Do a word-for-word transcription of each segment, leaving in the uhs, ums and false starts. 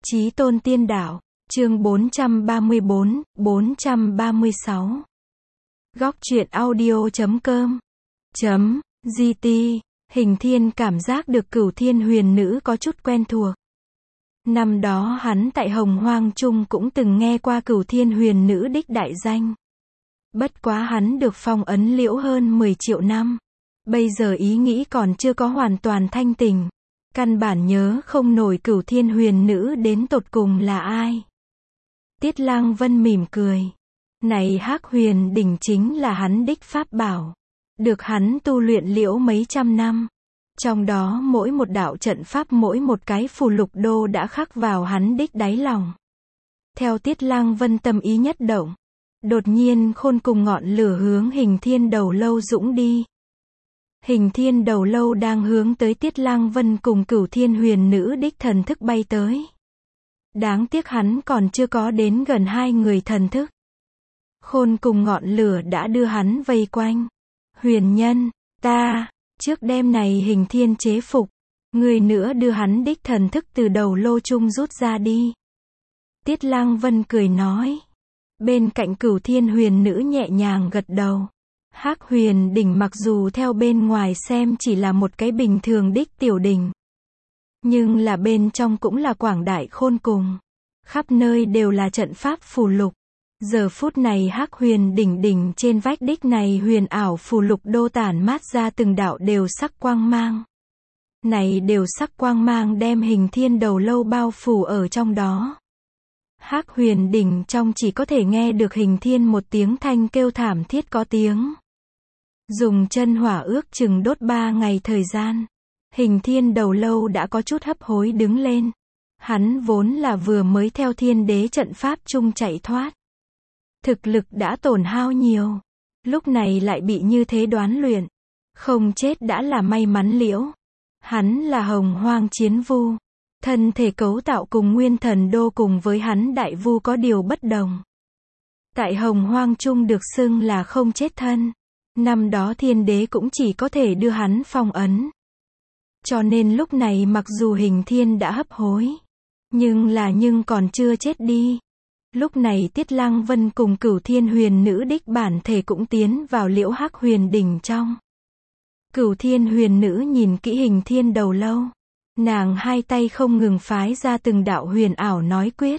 Chí tôn tiên đạo, chương bốn trăm ba mươi bốn, bốn trăm ba mươi sáu. Góc truyện audio chấm com chấm gt. Hình Thiên cảm giác được Cửu Thiên Huyền Nữ có chút quen thuộc. Năm đó hắn tại Hồng Hoang Trung cũng từng nghe qua Cửu Thiên Huyền Nữ đích đại danh. Bất quá hắn được phong ấn liễu hơn mười triệu năm. Bây giờ ý nghĩ còn chưa có hoàn toàn thanh tỉnh. Căn bản nhớ không nổi Cửu Thiên Huyền Nữ đến tột cùng là ai. Tiết Lang Vân mỉm cười. Này Hắc Huyền đỉnh chính là hắn đích pháp bảo. Được hắn tu luyện liễu mấy trăm năm. Trong đó mỗi một đạo trận pháp mỗi một cái phù lục đô đã khắc vào hắn đích đáy lòng. Theo Tiết Lang Vân tâm ý nhất động. Đột nhiên khôn cùng ngọn lửa hướng Hình Thiên đầu lâu dũng đi. Hình Thiên đầu lâu đang hướng tới Tiết Lang Vân cùng Cửu Thiên Huyền Nữ đích thần thức bay tới. Đáng tiếc hắn còn chưa có đến gần hai người thần thức. Khôn cùng ngọn lửa đã đưa hắn vây quanh. Huyền nhân, ta, trước đêm này Hình Thiên chế phục. Người nữa đưa hắn đích thần thức từ đầu lô chung rút ra đi. Tiết Lang Vân cười nói. Bên cạnh Cửu Thiên Huyền Nữ nhẹ nhàng gật đầu. Hắc Huyền đỉnh mặc dù theo bên ngoài xem chỉ là một cái bình thường đích tiểu đỉnh. Nhưng là bên trong cũng là quảng đại khôn cùng. Khắp nơi đều là trận pháp phù lục. Giờ phút này Hắc Huyền đỉnh đỉnh trên vách đích này huyền ảo phù lục đô tản mát ra từng đạo đều sắc quang mang. Này đều sắc quang mang đem Hình Thiên đầu lâu bao phủ ở trong đó. Hắc Huyền đỉnh trong chỉ có thể nghe được Hình Thiên một tiếng thanh kêu thảm thiết có tiếng. Dùng chân hỏa ước chừng đốt ba ngày thời gian. Hình Thiên đầu lâu đã có chút hấp hối đứng lên. Hắn vốn là vừa mới theo thiên đế trận pháp chung chạy thoát. Thực lực đã tổn hao nhiều. Lúc này lại bị như thế đoán luyện. Không chết đã là may mắn liễu. Hắn là Hồng Hoang chiến vu. Thân thể cấu tạo cùng Nguyên Thần Đô cùng với hắn đại vu có điều bất đồng. Tại Hồng Hoang Trung được xưng là không chết thân. Năm đó thiên đế cũng chỉ có thể đưa hắn phong ấn. Cho nên lúc này mặc dù Hình Thiên đã hấp hối. Nhưng là nhưng còn chưa chết đi. Lúc này Tiết Lang Vân cùng Cửu Thiên Huyền Nữ đích bản thể cũng tiến vào liễu Hắc Huyền đỉnh trong. Cửu Thiên Huyền Nữ nhìn kỹ Hình Thiên đầu lâu. Nàng hai tay không ngừng phái ra từng đạo huyền ảo nói quyết.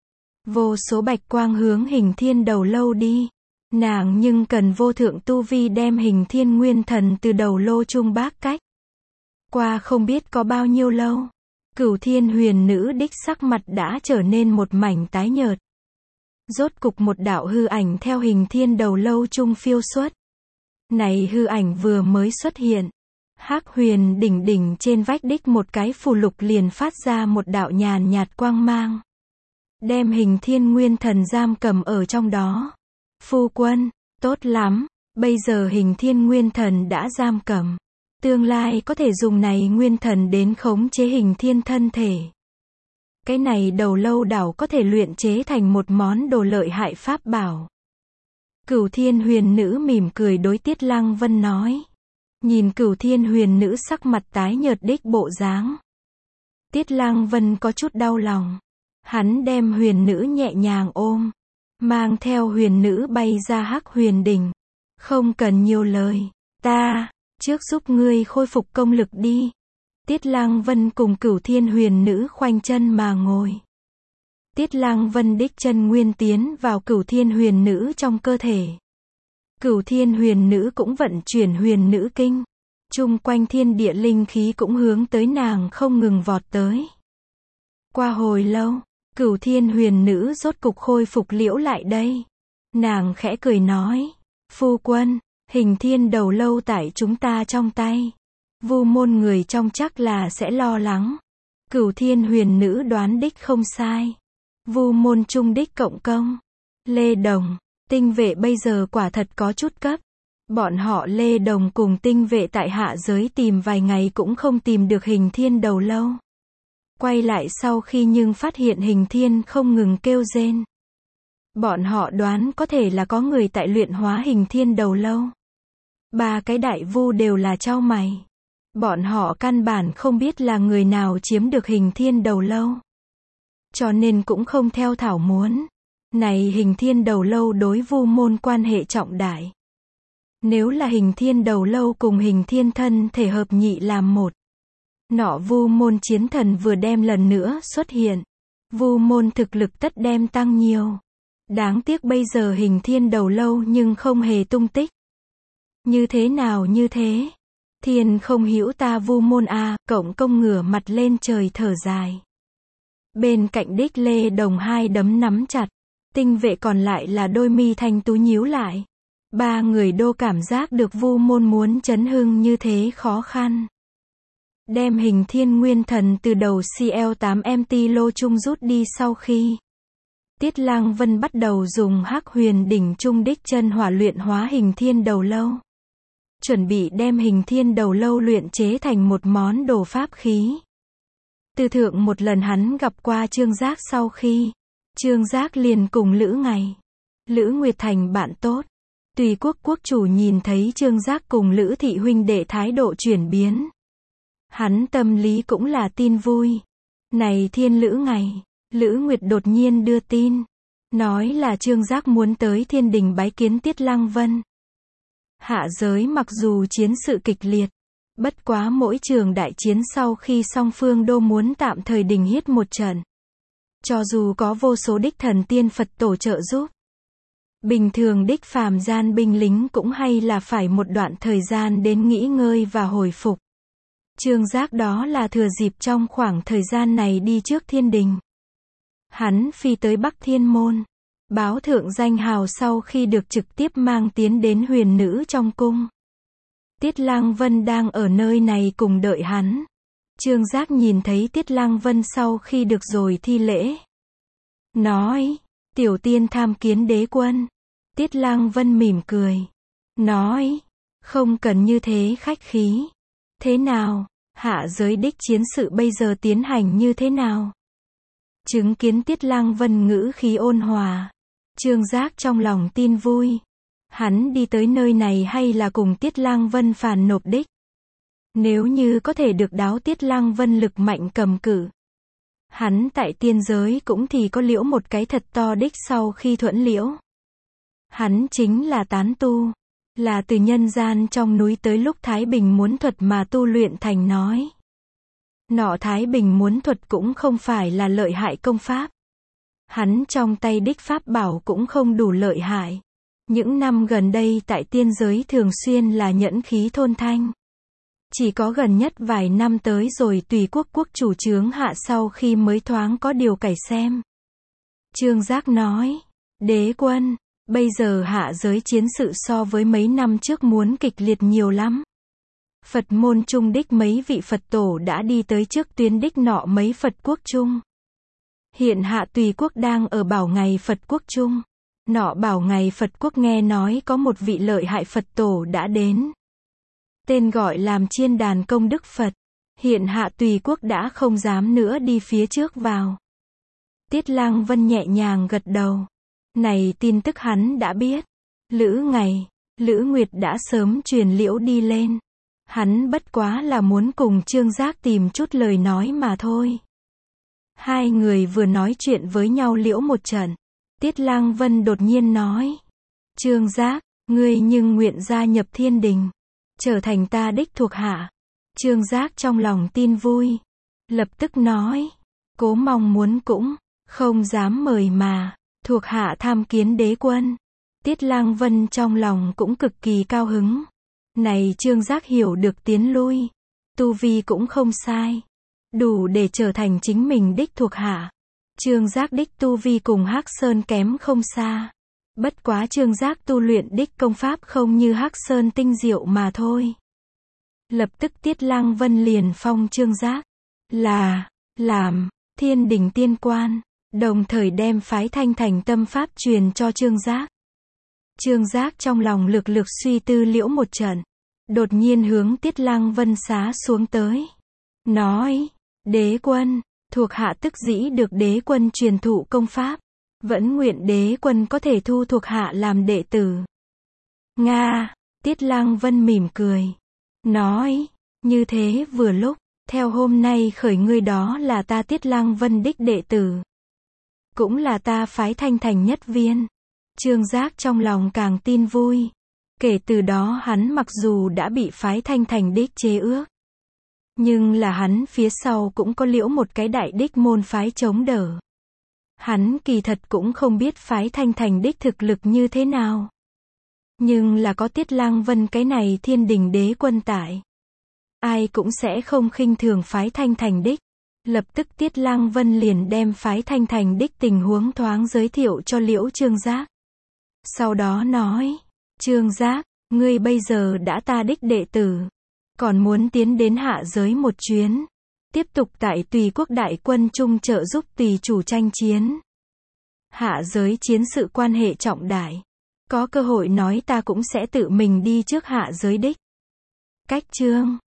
Vô số bạch quang hướng Hình Thiên đầu lâu đi. Nàng nhưng cần vô thượng tu vi đem Hình Thiên nguyên thần từ đầu lô chung bác cách. Qua không biết có bao nhiêu lâu. Cửu Thiên Huyền Nữ đích sắc mặt đã trở nên một mảnh tái nhợt. Rốt cục một đạo hư ảnh theo Hình Thiên đầu lâu chung phiêu xuất. Này hư ảnh vừa mới xuất hiện. Hắc Huyền đỉnh đỉnh trên vách đích một cái phù lục liền phát ra một đạo nhàn nhạt quang mang. Đem Hình Thiên nguyên thần giam cầm ở trong đó. Phu quân, tốt lắm, bây giờ Hình Thiên nguyên thần đã giam cầm. Tương lai có thể dùng này nguyên thần đến khống chế Hình Thiên thân thể. Cái này đầu lâu đảo có thể luyện chế thành một món đồ lợi hại pháp bảo. Cửu Thiên Huyền Nữ mỉm cười đối Tiết Lang Vân nói. Nhìn Cửu Thiên Huyền Nữ sắc mặt tái nhợt đích bộ dáng. Tiết Lang Vân có chút đau lòng. Hắn đem Huyền Nữ nhẹ nhàng ôm. Mang theo Huyền Nữ bay ra Hắc Huyền đỉnh. Không cần nhiều lời. Ta, trước giúp ngươi khôi phục công lực đi. Tiết Lang Vân cùng Cửu Thiên Huyền Nữ khoanh chân mà ngồi. Tiết Lang Vân đích chân nguyên tiến vào Cửu Thiên Huyền Nữ trong cơ thể. Cửu Thiên Huyền Nữ cũng vận chuyển Huyền Nữ kinh. Chung quanh thiên địa linh khí cũng hướng tới nàng không ngừng vọt tới. Qua hồi lâu, Cửu Thiên Huyền Nữ rốt cục khôi phục liễu lại đây. Nàng khẽ cười nói. Phu quân, Hình Thiên đầu lâu tại chúng ta trong tay. Vu môn người trong chắc là sẽ lo lắng. Cửu Thiên Huyền Nữ đoán đích không sai. Vu môn trung đích cộng công. Lê Đồng, tinh vệ bây giờ quả thật có chút cấp. Bọn họ Lê Đồng cùng tinh vệ tại hạ giới tìm vài ngày cũng không tìm được Hình Thiên đầu lâu. Quay lại sau khi nhưng phát hiện Hình Thiên không ngừng kêu rên. Bọn họ đoán có thể là có người tại luyện hóa Hình Thiên đầu lâu. Ba cái đại vu đều là chau mày. Bọn họ căn bản không biết là người nào chiếm được Hình Thiên đầu lâu. cho nên cũng không theo thảo muốn. Này Hình Thiên Đầu Lâu đối Vu Môn quan hệ trọng đại. Nếu là Hình Thiên Đầu Lâu cùng Hình Thiên thân thể hợp nhị làm một, nọ Vu Môn chiến thần vừa đem lần nữa xuất hiện, Vu Môn thực lực tất đem tăng nhiều. Đáng tiếc bây giờ Hình Thiên Đầu Lâu nhưng không hề tung tích. Như thế nào như thế? Thiên không hữu ta Vu Môn a, Cộng Công ngửa mặt lên trời thở dài. Bên cạnh Đích Lê Đồng hai đấm nắm chặt, Tinh Vệ còn lại là đôi mi thanh tú nhíu lại. Ba người đô cảm giác được Vu Môn muốn chấn hưng như thế khó khăn. Đem Hình Thiên Nguyên Thần từ đầu C L tám M T lô trung rút đi sau khi, Tiết Lang Vân bắt đầu dùng Hắc Huyền Đỉnh trung đích chân hỏa luyện hóa Hình Thiên Đầu Lâu. Chuẩn bị đem Hình Thiên Đầu Lâu luyện chế thành một món đồ pháp khí. Từ thượng một lần hắn gặp qua Trương Giác sau khi, Trương Giác liền cùng Lữ Ngày, Lữ Nguyệt thành bạn tốt. Tùy Quốc quốc chủ nhìn thấy Trương Giác cùng Lữ thị huynh đệ thái độ chuyển biến, hắn tâm lý cũng là tin vui. Này Thiên Lữ Ngày, Lữ Nguyệt đột nhiên đưa tin, nói là Trương Giác muốn tới Thiên Đình bái kiến Tiết Lăng Vân. Hạ giới mặc dù chiến sự kịch liệt, bất quá mỗi trường đại chiến sau khi song phương đô muốn tạm thời đình hiết một trận. Cho dù có vô số đích thần tiên Phật tổ trợ giúp, bình thường đích phàm gian binh lính cũng hay là phải một đoạn thời gian đến nghỉ ngơi và hồi phục. Trương Giác đó là thừa dịp trong khoảng thời gian này đi trước Thiên Đình. Hắn phi tới Bắc Thiên Môn, báo thượng danh hào sau khi được trực tiếp mang tiến đến huyền nữ trong cung. Tiết Lang Vân đang ở nơi này cùng đợi hắn. Trương Giác nhìn thấy Tiết Lang Vân sau khi được rồi thi lễ, nói, tiểu tiên tham kiến đế quân. Tiết Lang Vân mỉm cười, nói, không cần như thế khách khí. Thế nào, hạ giới đích chiến sự bây giờ tiến hành như thế nào? Chứng kiến Tiết Lang Vân ngữ khí ôn hòa, Trương Giác trong lòng tin vui. Hắn đi tới nơi này hay là cùng Tiết Lang Vân phàn nộp đích. Nếu như có thể được đáo Tiết Lang Vân lực mạnh cầm cự, hắn tại tiên giới cũng thì có liễu một cái thật to đích sau khi thuẫn liễu. Hắn chính là tán tu, là từ nhân gian trong núi tới lúc Thái Bình muốn thuật mà tu luyện thành nói. Nọ Thái Bình muốn thuật cũng không phải là lợi hại công pháp. Hắn trong tay đích pháp bảo cũng không đủ lợi hại. Những năm gần đây tại tiên giới thường xuyên là nhẫn khí thôn thanh. Chỉ có gần nhất vài năm tới rồi Tùy Quốc quốc chủ chướng hạ sau khi mới thoáng có điều cải xem. Trương Giác nói, đế quân, bây giờ hạ giới chiến sự so với mấy năm trước muốn kịch liệt nhiều lắm. Phật môn trung đích mấy vị Phật tổ đã đi tới trước tuyến đích nọ mấy Phật quốc trung. Hiện hạ Tùy Quốc đang ở bảo ngày Phật quốc trung. Nọ bảo ngày Phật quốc nghe nói có một vị lợi hại Phật tổ đã đến. Tên gọi làm Chiên Đàn Công Đức Phật. Hiện hạ Tùy Quốc đã không dám nữa đi phía trước vào. Tiết Lang Vân nhẹ nhàng gật đầu. Này tin tức hắn đã biết. Lữ Ngày, Lữ Nguyệt đã sớm truyền liễu đi lên. Hắn bất quá là muốn cùng Trương Giác tìm chút lời nói mà thôi. Hai người vừa nói chuyện với nhau liễu một trận. Tiết Lang Vân đột nhiên nói, Trương Giác, ngươi nhưng nguyện gia nhập Thiên Đình, trở thành ta đích thuộc hạ. Trương Giác trong lòng tin vui, lập tức nói, cố mong muốn cũng, không dám mời mà, thuộc hạ tham kiến đế quân. Tiết Lang Vân trong lòng cũng cực kỳ cao hứng. Này Trương Giác hiểu được tiến lui, tu vi cũng không sai, đủ để trở thành chính mình đích thuộc hạ. Trương Giác đích tu vi cùng Hắc Sơn kém không xa. Bất quá Trương Giác tu luyện đích công pháp không như Hắc Sơn tinh diệu mà thôi. Lập tức Tiết Lang Vân liền phong Trương Giác là làm Thiên Đình tiên quan, đồng thời đem phái Thanh Thành tâm pháp truyền cho Trương Giác. Trương Giác trong lòng lược lược suy tư liễu một trận, đột nhiên hướng Tiết Lang Vân xá xuống tới, nói, đế quân, thuộc hạ tức dĩ được đế quân truyền thụ công pháp, vẫn nguyện đế quân có thể thu thuộc hạ làm đệ tử. Nga, Tiết Lang Vân mỉm cười, nói, như thế vừa lúc, theo hôm nay khởi ngươi đó là ta Tiết Lang Vân đích đệ tử. cũng là ta phái Thanh thành nhất viên. Trương Giác trong lòng càng tin vui. Kể từ đó hắn mặc dù đã bị phái Thanh thành đích chế ước, nhưng là hắn phía sau cũng có liễu một cái đại đích môn phái chống đỡ. Hắn kỳ thật cũng không biết phái Thanh thành đích thực lực như thế nào. Nhưng là có Tiết Lang Vân cái này thiên đình đế quân tại, ai cũng sẽ không khinh thường phái Thanh thành đích. Lập tức Tiết Lang Vân liền đem phái Thanh thành đích tình huống thoáng giới thiệu cho liễu Trương Giác. Sau đó nói, Trương Giác, ngươi bây giờ đã ta đích đệ tử, còn muốn tiến đến hạ giới một chuyến, tiếp tục tại Tùy quốc đại quân trung trợ giúp Tùy chủ tranh chiến. Hạ giới chiến sự quan hệ trọng đại, có cơ hội nói ta cũng sẽ tự mình đi trước hạ giới đích. Cách chương